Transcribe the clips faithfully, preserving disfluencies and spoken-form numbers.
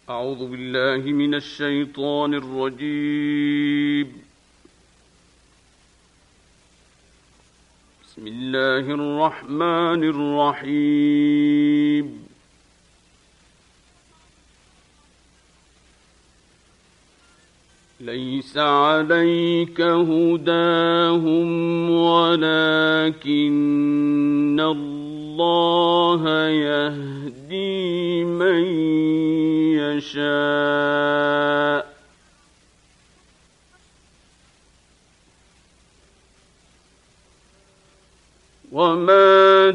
أعوذ بالله من الشيطان الرجيم. بسم الله الرحمن الرحيم. ليس عليك هداهم ولكن الله يهدي من يشاء وما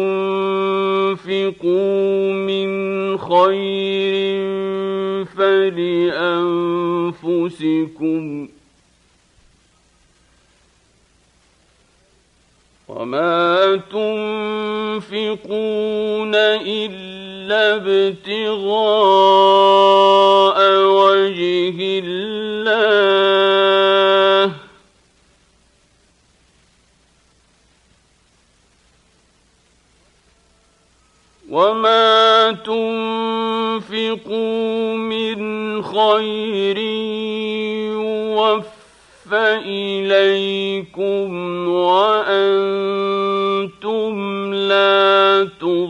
تنفقوا من خير فلأنفسكم وما تنفقون إلا ابتغاء وجه الله وما تنفقوا من خير يوفى إليكم وأنتم لا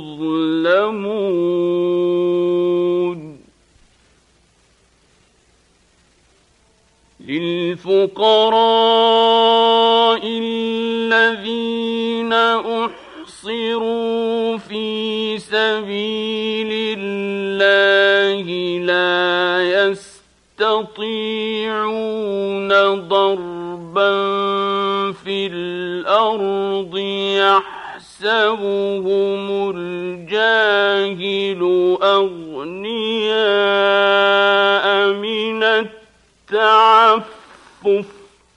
تظلمون. للفقراء الذين أحصروا في سبيل الله لا يستطيعون ضربا في الأرض يحسبهم الجاهل أغنياء من التعفف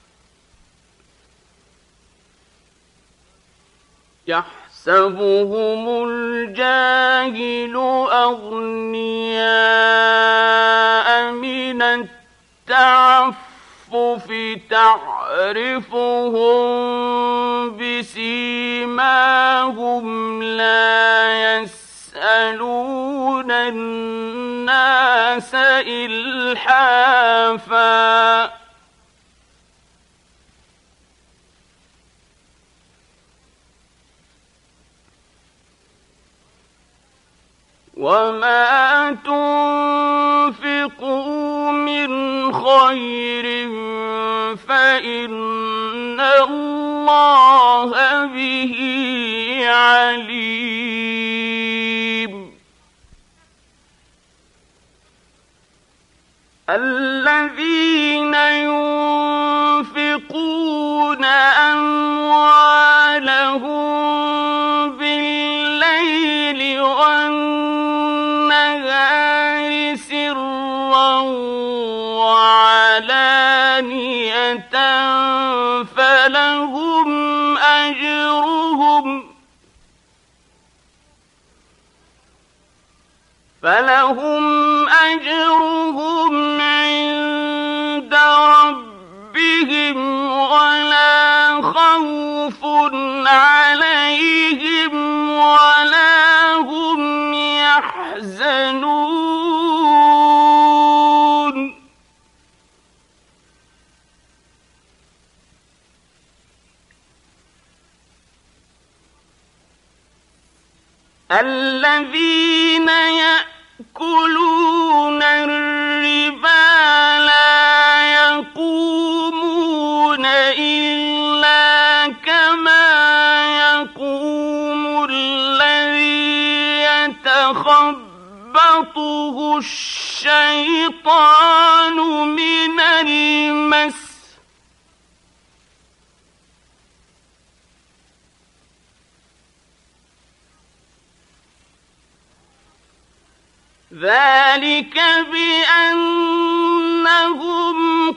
يحسبهم الجاهل أغنياء من التعفف تعرفهم بسيماهم لا يسألون الناس إلحافا وما تنفقوا من خير فإن الله به عليم. الذين ينفقون أموالهم بالليل والنهار سرا وعلانية فلهم أجرهم فلهم أجرهم عند ربهم ولا خوف عليهم ولا هم يحزنون. الذين يأكلون الربا لا يقومون إلا كما يقوم الذي يتخبطه الشيطان من المس ذلك بأنهم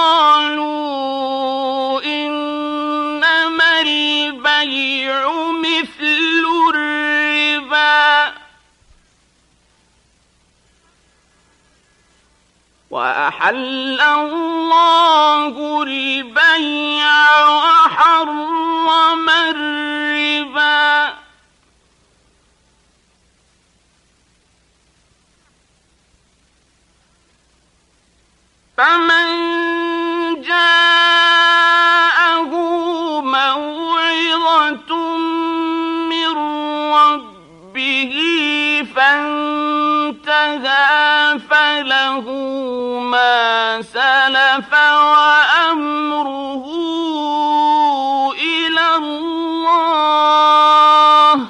قالوا إنما البيع مثل الربا وأحل الله البيع وحرم الربا وأمره إلى الله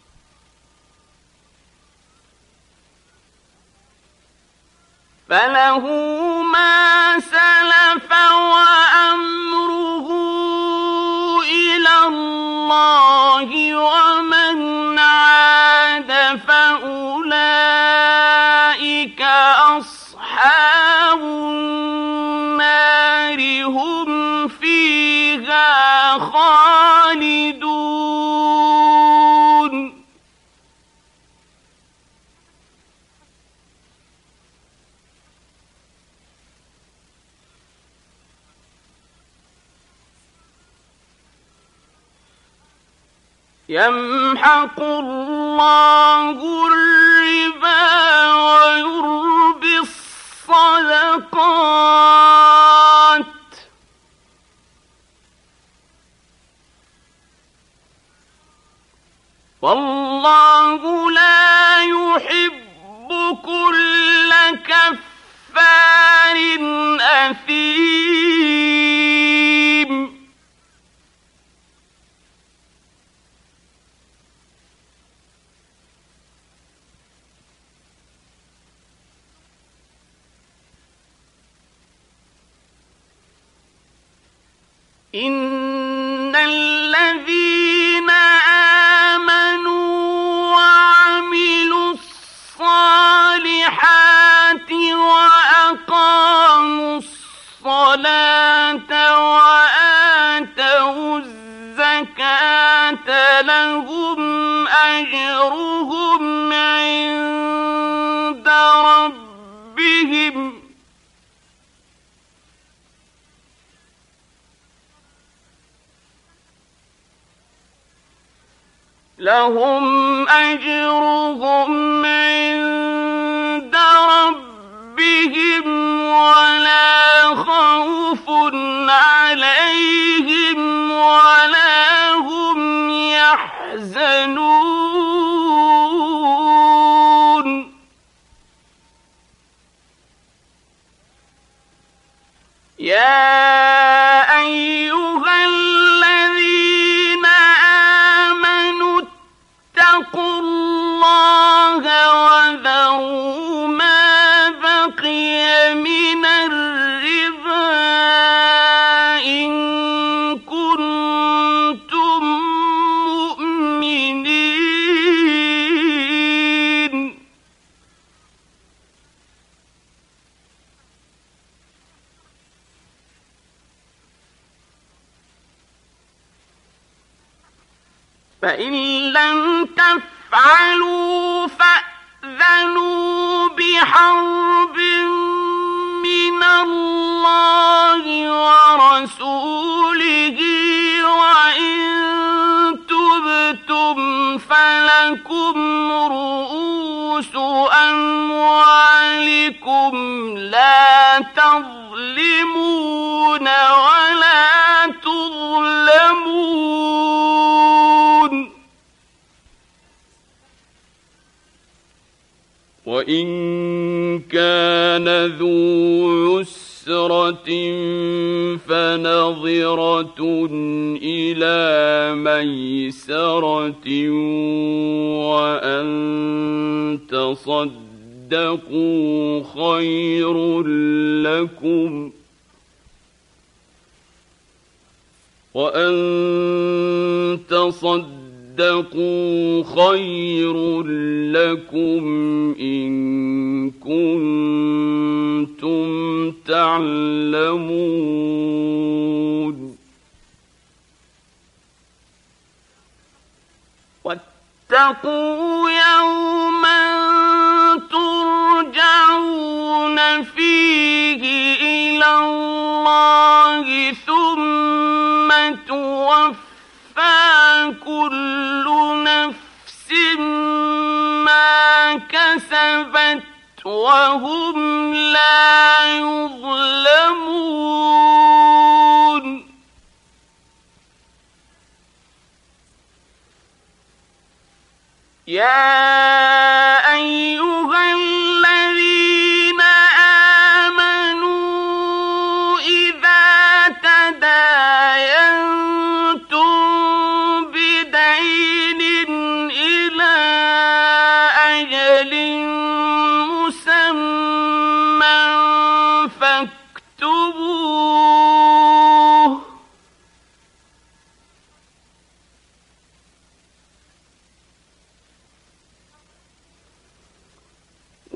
فله ما سلف وأمره إلى الله ومن عاد فأولئك أصحاب النار هم فيها خالدون يمحق الله الربا ويربي الصدقات والله لا يحب كل كفار أثيم إن الذين آمنوا وعملوا الصالحات وأقاموا الصلاة وآتوا الزكاة لهم أجرهم عند ربهم لهم أجرهم عند ربهم ولا خوف عليهم ولا هم يحزنون يا أيها الذين آمنوا اتقوا الله وذروا ما بقي من الربا إن كنتم مؤمنين فإن لم تفعلوا فأذنوا بحرب من الله ورسوله وإن تبتم فلكم رؤوس أموالكم لا تظلمون ولا تظلمون وإن كان ذو عسرة فنظرة إلى ميسرة وأن تصدقوا خير لكم وأن تصدقوا خير لكم إن كنتم تعلمون واتقوا يوما ترجعون فيه إلى الله ثم توفى كل نفس ما كسبت وهم لا يظلمون يا أيها الذين آمنوا إذا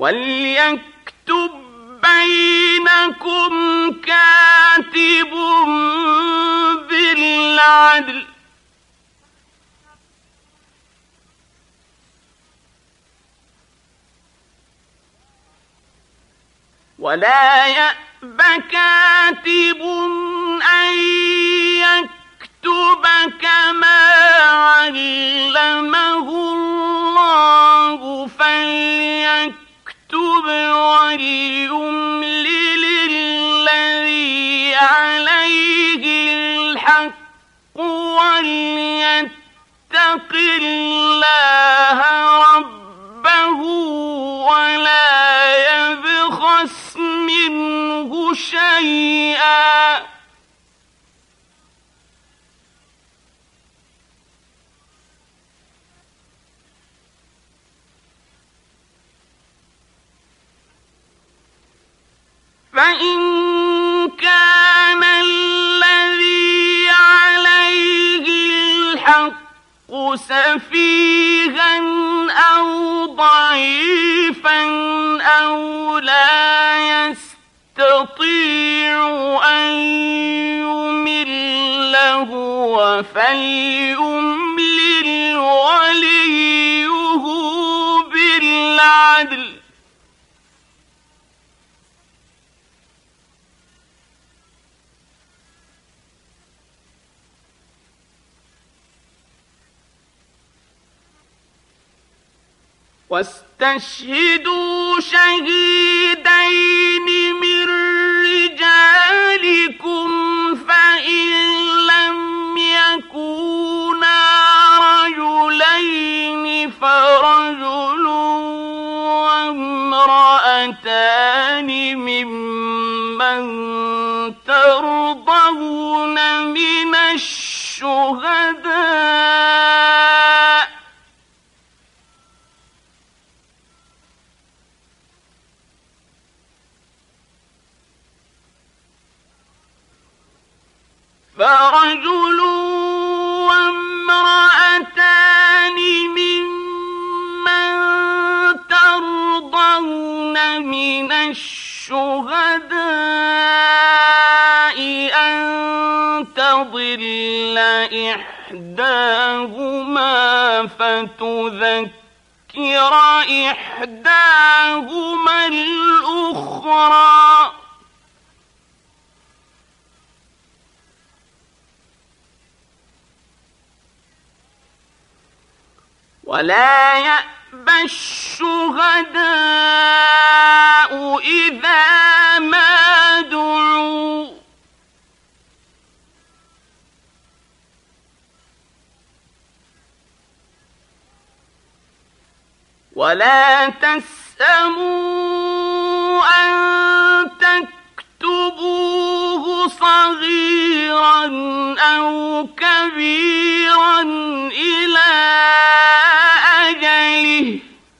وَلْيَكْتُبْ بَيْنَكُمْ كَاتِبٌ بِالْعَدْلِ وَلَا يَأْبَ كَاتِبٌ أَن يَكْتُبَ كَمَا عَلَّمَهُ اللَّهُ فَلْيَكْتُبْ وَلْيُمْلِلِ الَّذِي عَلَيْهِ الْحَقُّ وَلْيَتَّقِ اللَّهَ رَبَّهُ وَلَا يَبْخَسْ مِنْهُ شَيْئًا فَإِنْ كَانَ الَّذِي عَلَيْهِ الْحَقُّ سَفِيهًا أَوْ ضَعِيفًا أَوْ لَا يَسْتَطِيعُ أَنْ يُمِلَّ هُوَ فَلْيُمْلِلْ وَلِيُّهُ بِالْعَدْلِ وَاسْتَشْهِدُوا شَهِيدَيْنِ مِنْ رِجَالِكُمْ فَإِنْ لَمْ يَكُونَا رَجُلَيْنِ فَرَجُلٌ وَامْرَأَتَانِ مِمَّنْ تَرْضَوْنَ مِنَ الشُّهَدَاءِ فَرَجُلٌ وَامْرَأَتَانِ مِمَّنْ تَرْضَوْنَ مِنَ الشُّهَدَاءِ أَنْ تَضِلَّ إِحْدَاهُمَا فَتُذَكِّرَ إِحْدَاهُمَا الْأُخْرَى وَلَا يَأْبَ الشُّهَدَاءُ إِذَا مَا دُعُوا وَلَا تَسْأَمُوا أَن تَكْتُبُوهُ صَغِيرًا أَوْ كَبِيرًا إِلَى أَجَلِهِ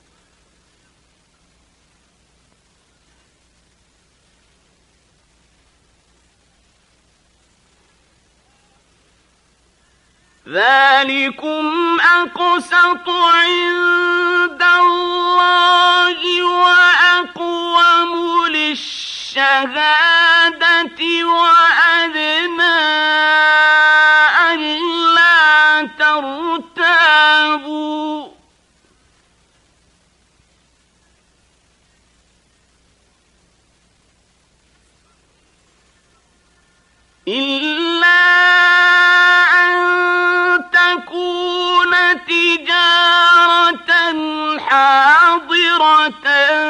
ذَلِكُمْ أَقْسَطُ عِندَ اللَّهِ وَأَقْوَمُ لِلشَّهَادَةِ وَأَدْنَىٰ أَلَّا تَرْتَابُوا ۖ إِلَّا أَن تَكُونَ تِجَارَةً حَاضِرَةً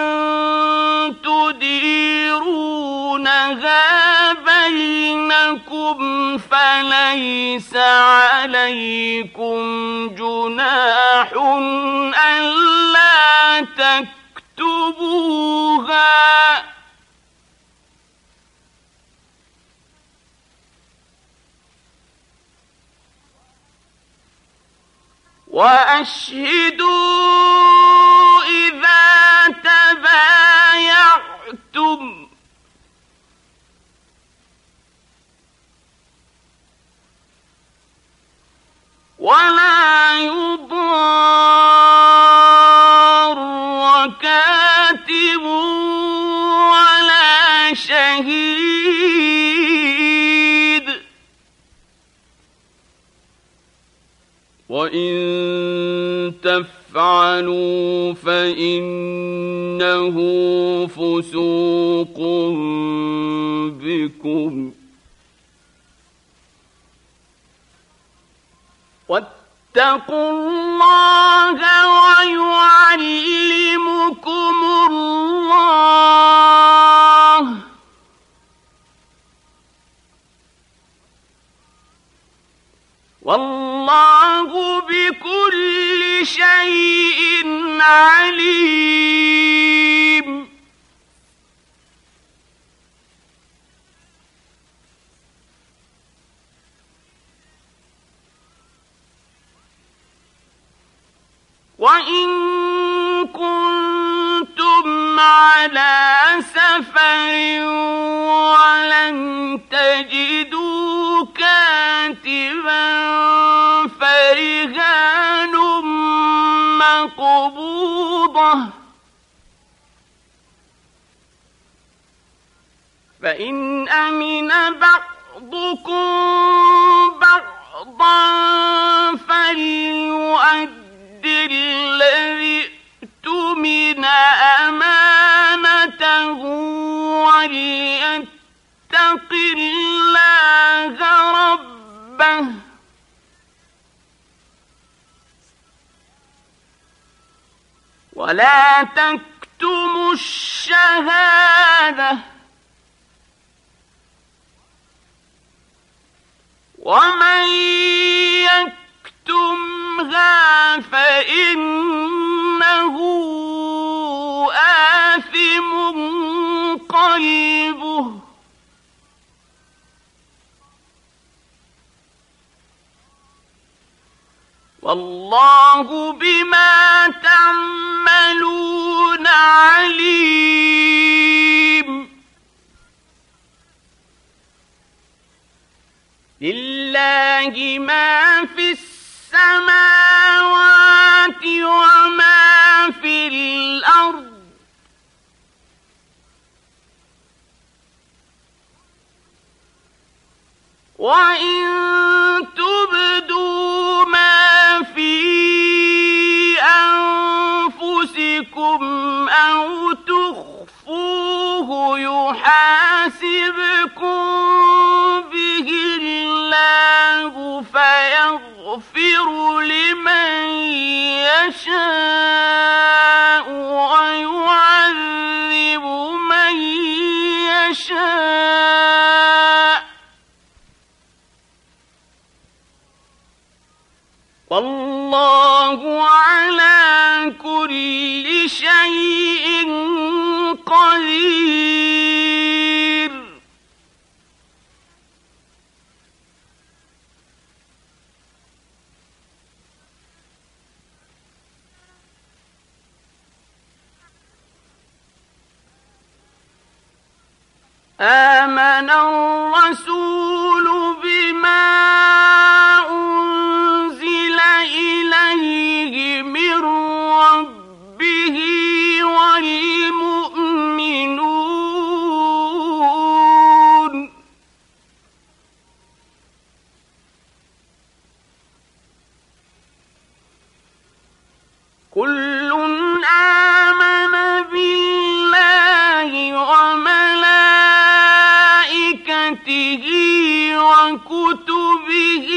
تُدِيرُونَهَا بَيْنَكُمْ فَلَيْسَ عَلَيْكُمْ جُنَاحٌ أَلَّا تَكْتُبُوهَا ۚ وَأَشْهِدُوا إِذَا تَبَايَعْتُمْ ۚ وَلَا يُضَارَّ كَاتِبٌ وإن تفعلوا فإنه فسوق بكم واتقوا الله ويعلمكم الله والله بكل شيء عليم. وإن كنتم على سفر ولن تجدوا كاتبا فرهان مقبوضة فإن أمن بعضكم بعضا فليؤد الذي اؤتمن أمانته وليتق الله ربه ولا تكتموا الشهادة ومن يكتمها فإنه آثم قلبه والله بما تعملون عليم. لله ما في السماوات وما في الأرض وإن تبدوا ما في أنفسكم أو تخفوه يحاسبكم به الله فيغفر لمن يشاء ويعذب من يشاء والله على كل شيء قدير. آمن الرسول بما أنزل إليه من ربه والمؤمنون كل آمن بالله وملائكته وكتبه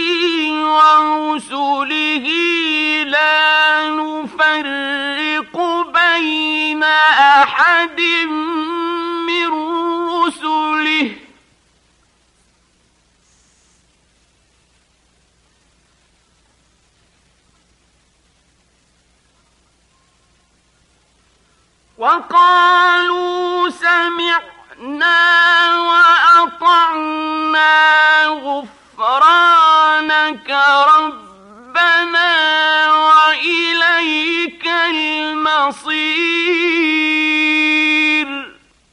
ورسله لا نفرق بين أحد من رسله وقالوا سمعنا وأطعنا غفرانك ربنا وإليك المصير.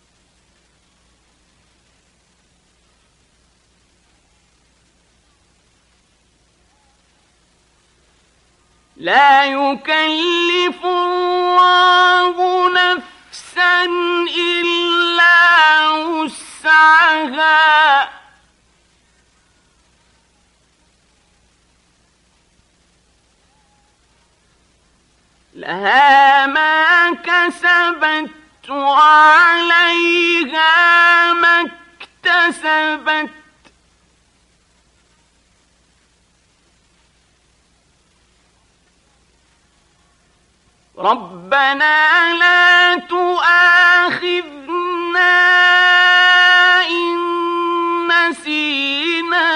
لا يكلف الله نفسا إلا وسعها لها ما كسبت وعليها ما اكتسبت ربنا لا تؤاخذنا إن نسينا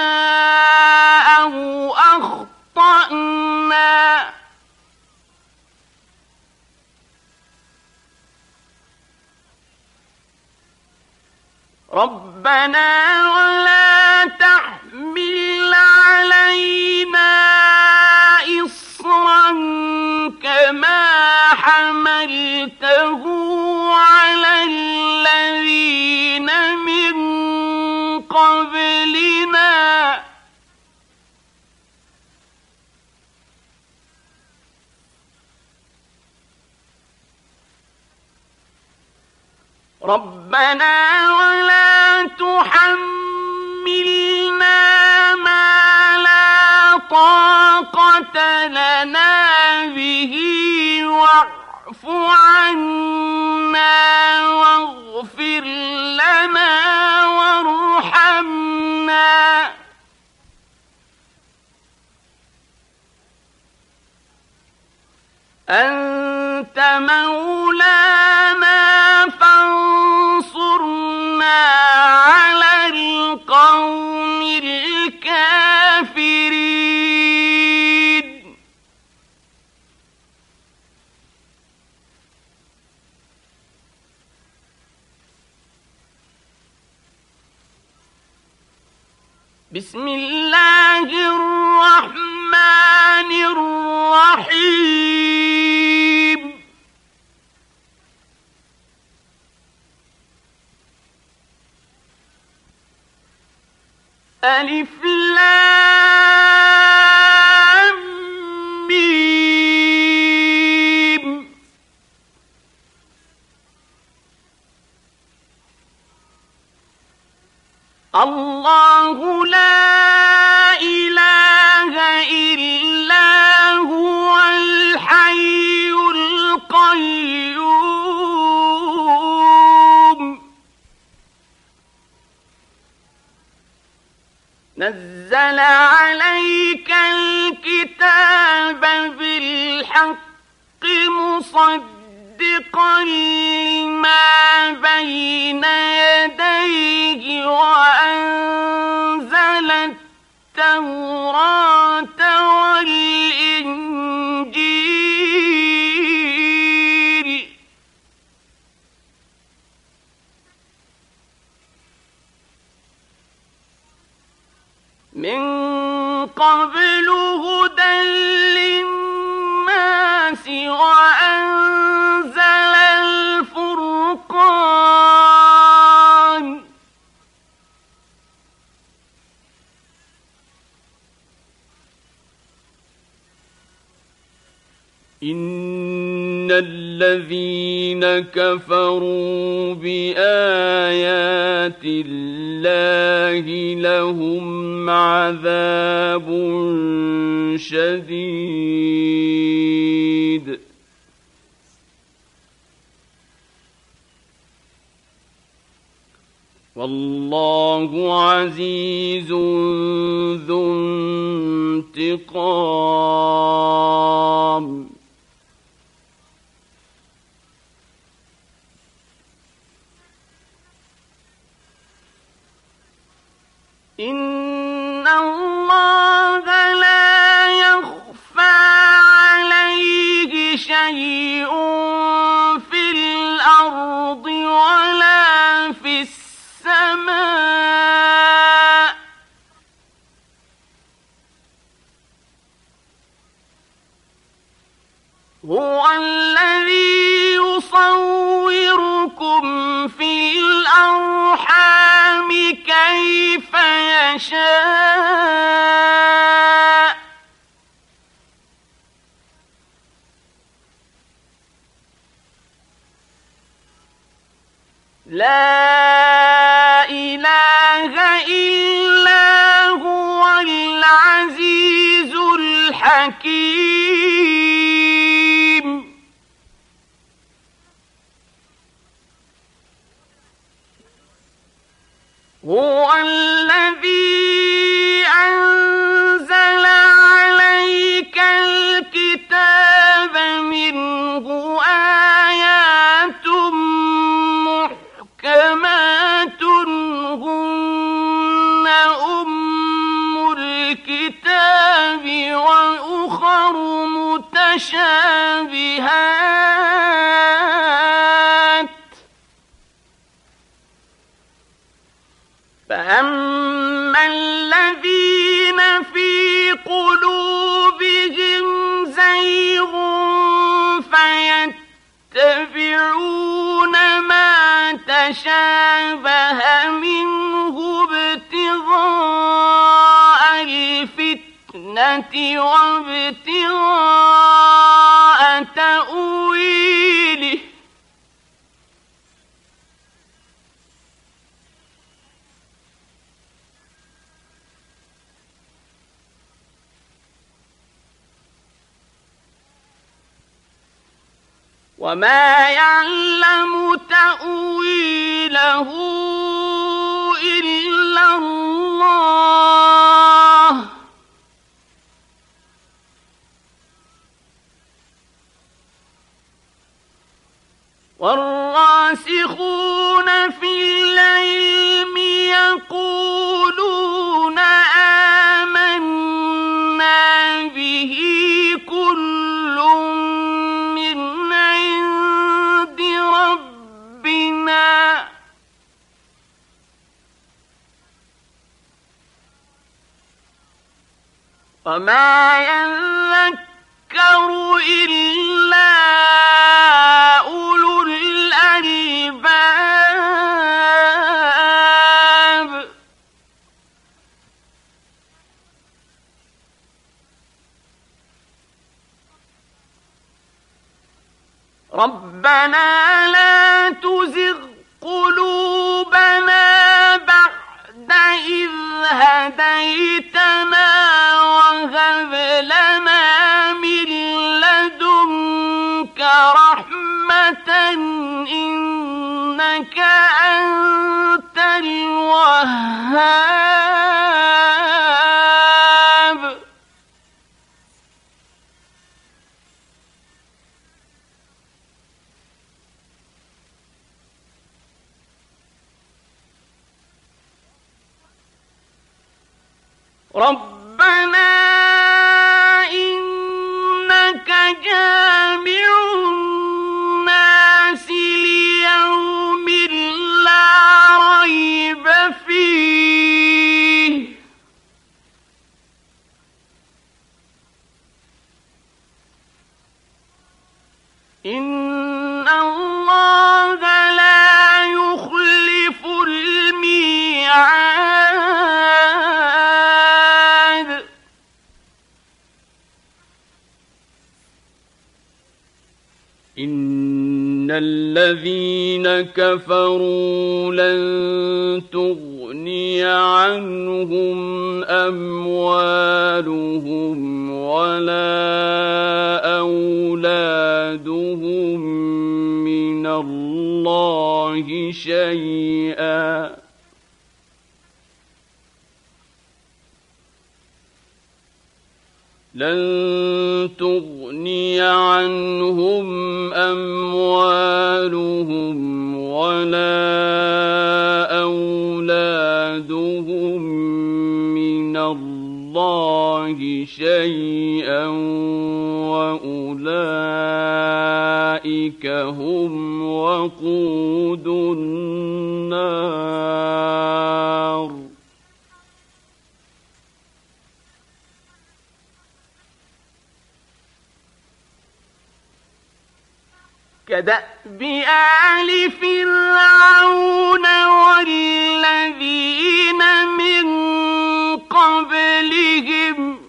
أو أخطأنا ربنا ولا تحمل علينا إصرا كما حملته على الذين من قبلنا ربنا ولا تحملنا ما لا طاقة لنا به واعف عنا واغفر لنا وارحمنا أنت مولانا فانصرنا على القوم الكافرين بسم الله الرحمن الرحيم ألف لام ميم الله لا إله إلا هو الحي القيوم نزل عليك الكتاب بالحق مصدقا لما بين يديه وأنزل التوراة والإنجيل من قبل هدى للناس وأنزل الفرقان إن الذين كفروا بآيات الله لهم عذاب شديد والله عزيز ذو انتقام إن الله لا يخفى عليه شيء في الأرض ولا في السماء هو الذي يصوركم في الأرحام كيف يشاء لا إله إلا هو العزيز الحكيم متشابهات فأما الذين في قلوبهم زيغ فيتبعون ما تشابه منه ابتغاء الفتنة وابتغاء تأويله وما يعلم تأويله إلا الله والراسخون في العلم يقولون آمنا به كل من عند ربنا وما يذكر إلا أولو الألباب ربنا لا تزغ قلوبنا بعد إذ هديتنا وهب لنا من لدنك رحمة إنك أنت الوهاب ربنا إنك جامع الناس ليوم لا ريب فيه إن الله لا يخلف الميعاد إن الذين كفروا لن تغني عنهم أموالهم ولا أولادهم من الله شيئا لن تغني عنهم أموالهم ولا أولادهم من الله شيئا وأولئك هم وقود النار كدأب آل فرعون والذين من قبلهم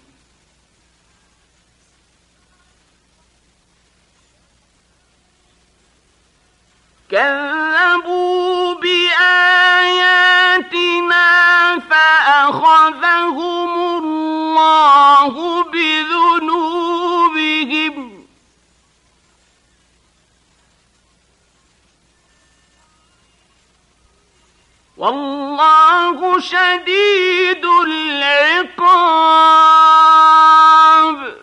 كذبوا بآياتنا فأخذهم الله بذنوبهم والله شديد العقاب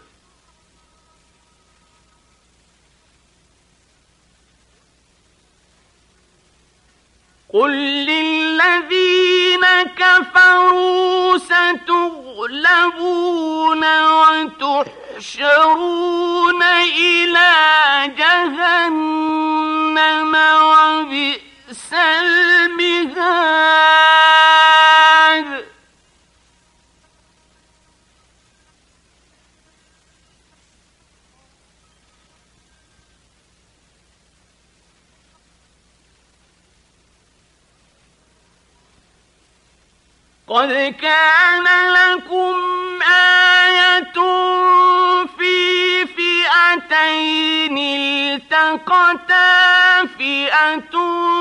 قل للذين كفروا ستغلبون وتحشرون يحشرون إلى جهنم وبئس المهاد قد كان لكم آية في فئتين التقتا فئة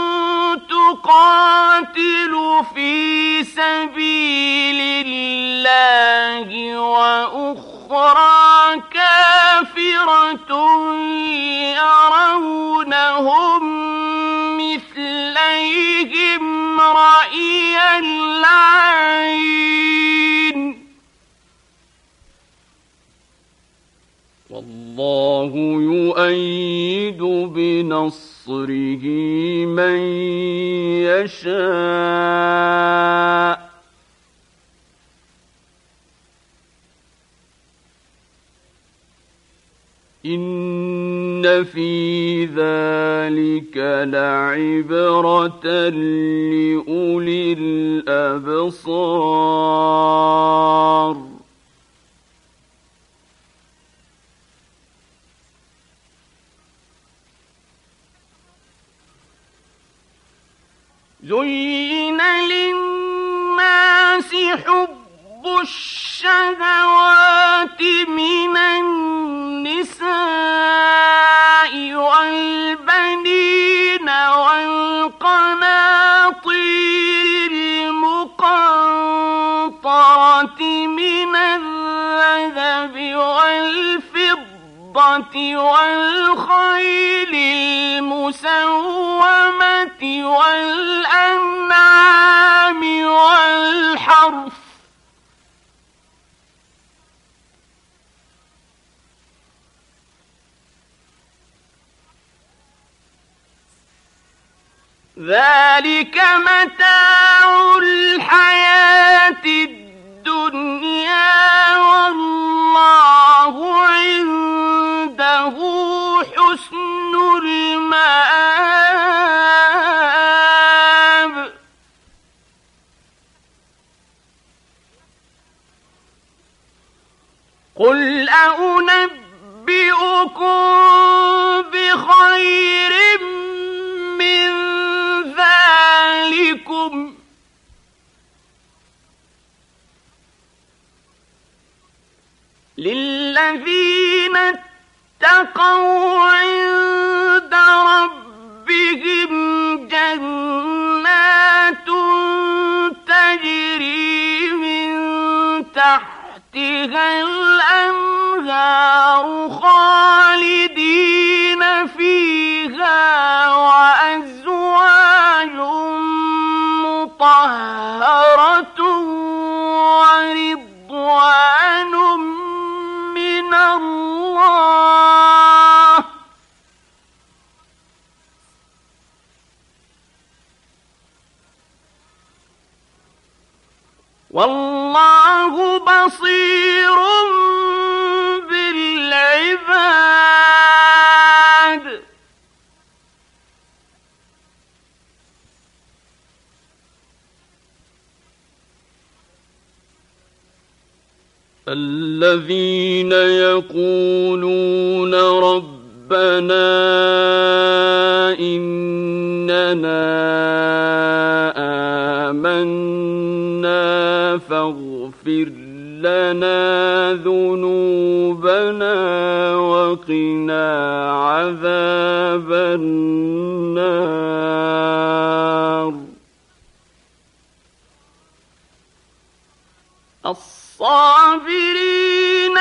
تقاتل في سبيل الله وأخرى كافرة يرونهم مثليهم رأي العين والله يؤيد بنصره من يشاء إن في ذلك لعبرة لأولي الأبصار زين للناس حب الشهوات من النساء والبنين والقناطير المقنطرة من الذهب والفضة والخيل المسومة والأنعام والحرث ذلك متاع الحياة الدنيا والله عنده حسن المآب قل أنبئكم بخير من ذلكم للذين اتقوا عند ربهم جنات تجري من تحتها الأنهار خالدين فيها وأزواج مطهرة ورضوان من الله والله بصير بالعباد الذين يقولون ربنا إننا آمنا فاغفر لنا ذنوبنا وقنا عذاب النار الصابرين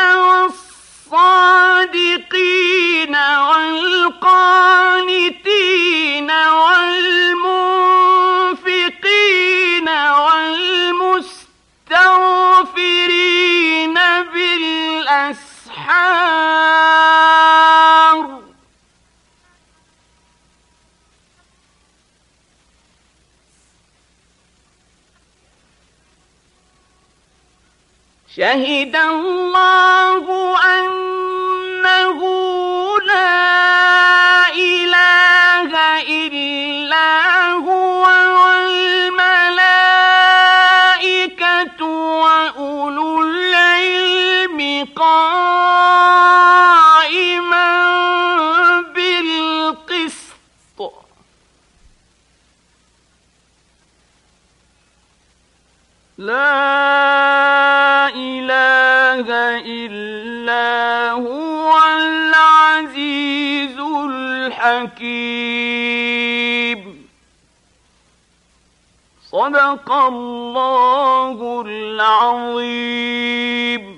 والصادقين والقانتين والمنفقين والمستغفرين بالأسحار شهد الله أن العزيز الحكيم. صدق الله العظيم.